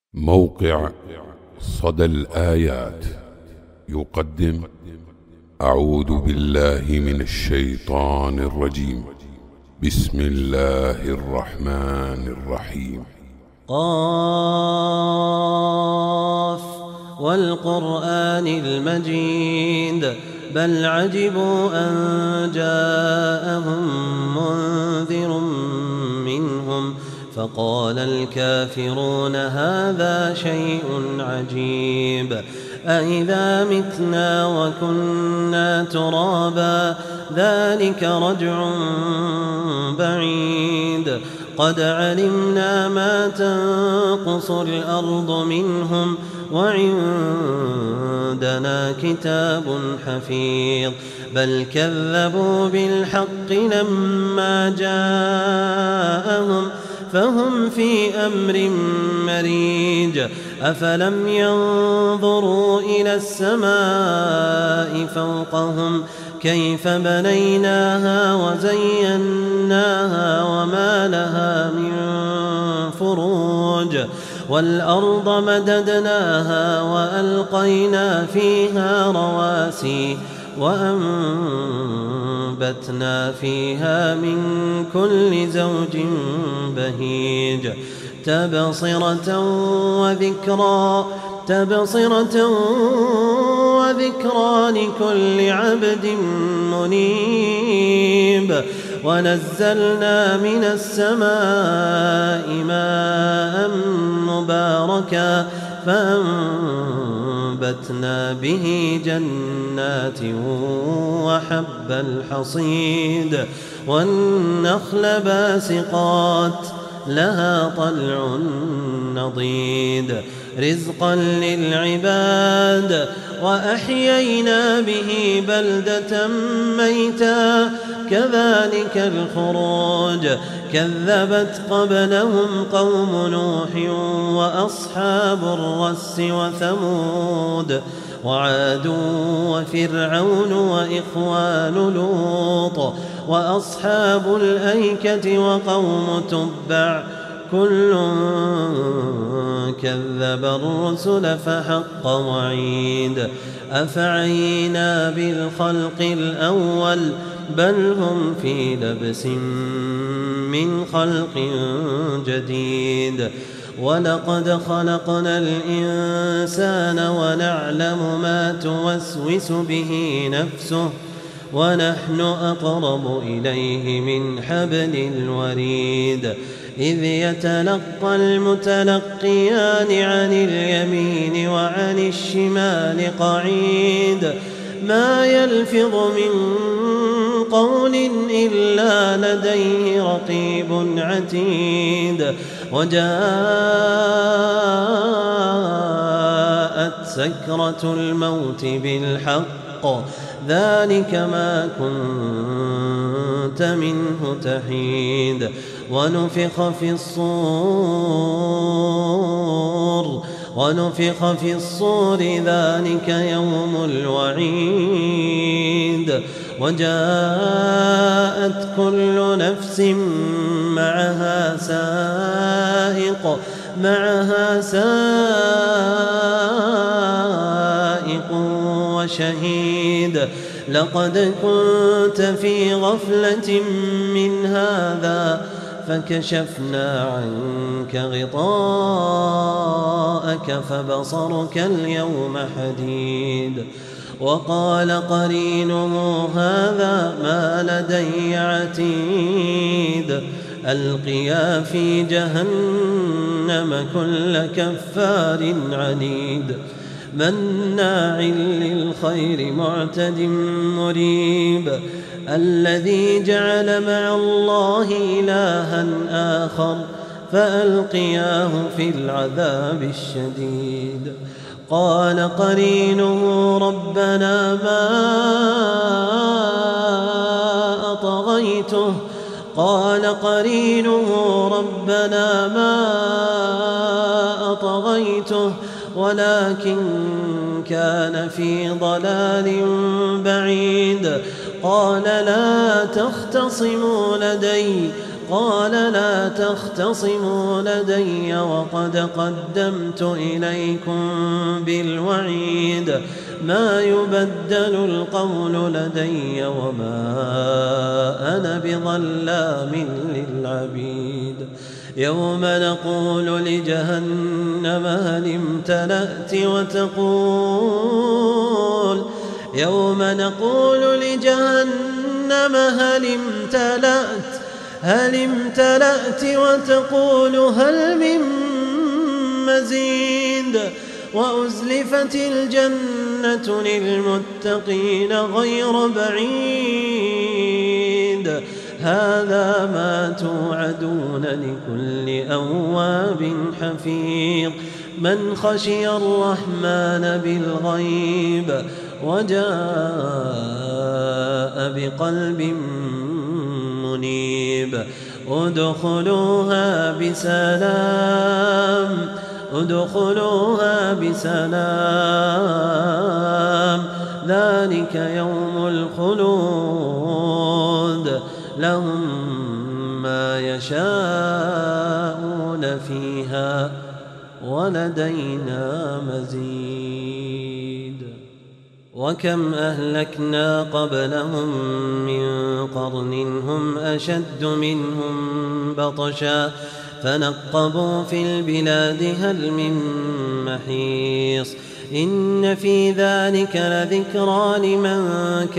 موقع صدى الآيات يقدم أعوذ بالله من الشيطان الرجيم. بسم الله الرحمن الرحيم. قاف والقرآن المجيد بل عجبوا أن جاءهم منذر منهم فقال الكافرون هذا شيء عجيب أإذا متنا وكنا ترابا ذلك رجع بعيد قد علمنا ما تنقص الأرض منهم وعندنا كتاب حفيظ بل كذبوا بالحق لما جاءهم فهم في أمر مريج أفلم ينظروا إلى السماء فوقهم كيف بنيناها وزيناها وما لها من فروج والأرض مددناها وألقينا فيها رواسي وأنبتنا فيها من كل زوج بهيج تبصرة وذكرى لكل عبد منيب ونزلنا من السماء ماء مباركا فأنبتنا به جنات وحب الحصيد والنخل باسقات لها طلع نضيد رزقا للعباد وأحيينا به بلدة ميتا كذلك الخروج كذبت قبلهم قوم نوح وأصحاب الرس وثمود وعاد وفرعون وإخوان لوط وأصحاب الأيكة وقوم تبع كل كذب الرسل فحق وعيد أفعينا بالخلق الأول بل هم في لبس من خلق جديد ولقد خلقنا الإنسان ونعلم ما توسوس به نفسه ونحن أقرب إليه من حبل الوريد إذ يتلقى المتلقيان عن اليمين وعن الشمال قعيد ما يلفظ من قول إلا لديه رقيب عتيد وجاءت سكرة الموت بالحق ذلك ما كنت منه تحيد ونفخ في الصور ذلك يوم الوعيد وجاءت كل نفس معها سائق وشهيد لقد كنت في غفلة من هذا فكشفنا عنك غطاءك فبصرك اليوم حديد وقال قرينه هذا ما لدي عتيد ألقيا في جهنم كل كفار عنيد مناع للخير معتد مريب الذي جعل مع الله إلها آخر فألقياه في العذاب الشديد قال قرينه ربنا ما أطغيته ولكن كان في ضلال بعيد قال لا تختصموا لدي قال لا تختصموا لدي وقد قدمت إليكم بالوعيد ما يبدل القول لدي وما أنا بظلام للعبيد يوم نقول لجهنم هل امتلأت هل امتلأت وتقول هل من مزيد وأزلفت الجنة للمتقين غير بعيد هذا ما توعدون لكل أواب حفيظ من خشي الرحمن بالغيب وجاء بقلب منيب ادخلوها بسلام ذلك يوم الخلود لهم ما يشاءون فيها ولدينا مزيد وكم أهلكنا قبلهم من قرن هم أشد منهم بطشا فنقبوا في البلاد هل من محيص إن في ذلك لذكرى لمن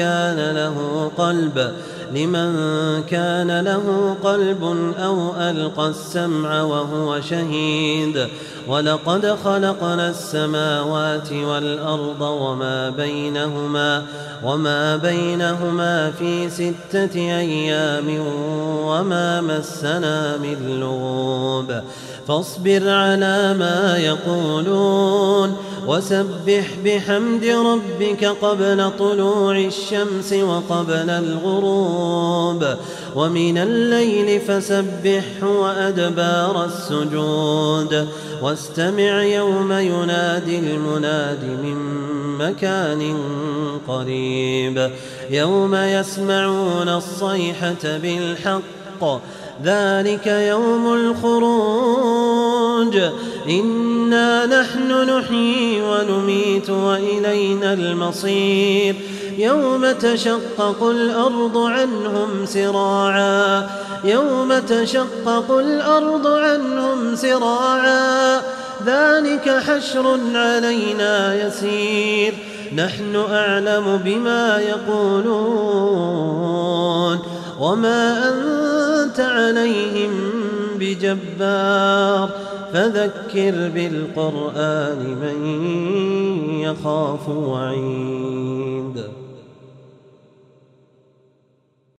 كان له قلب أو ألقى السمع وهو شهيد ولقد خلقنا السماوات والأرض وما بينهما في 6 أيام وما مسنا من لغوب فاصبر على ما يقولون وسبح بحمد ربك قبل طلوع الشمس وقبل الغروب ومن الليل فسبحه وأدبار السجود واستمع يوم ينادي المناد من مكان قريب يوم يسمعون الصيحة بالحق ذلك يوم الخروج إنا نحن نحيي ونميت وإلينا المصير يوم تشقق الأرض عنهم سراعا ذلك حشر علينا يسير نحن أعلم بما يقولون وما أنت عليهم بجبار فذكر بالقرآن من يخاف وعيد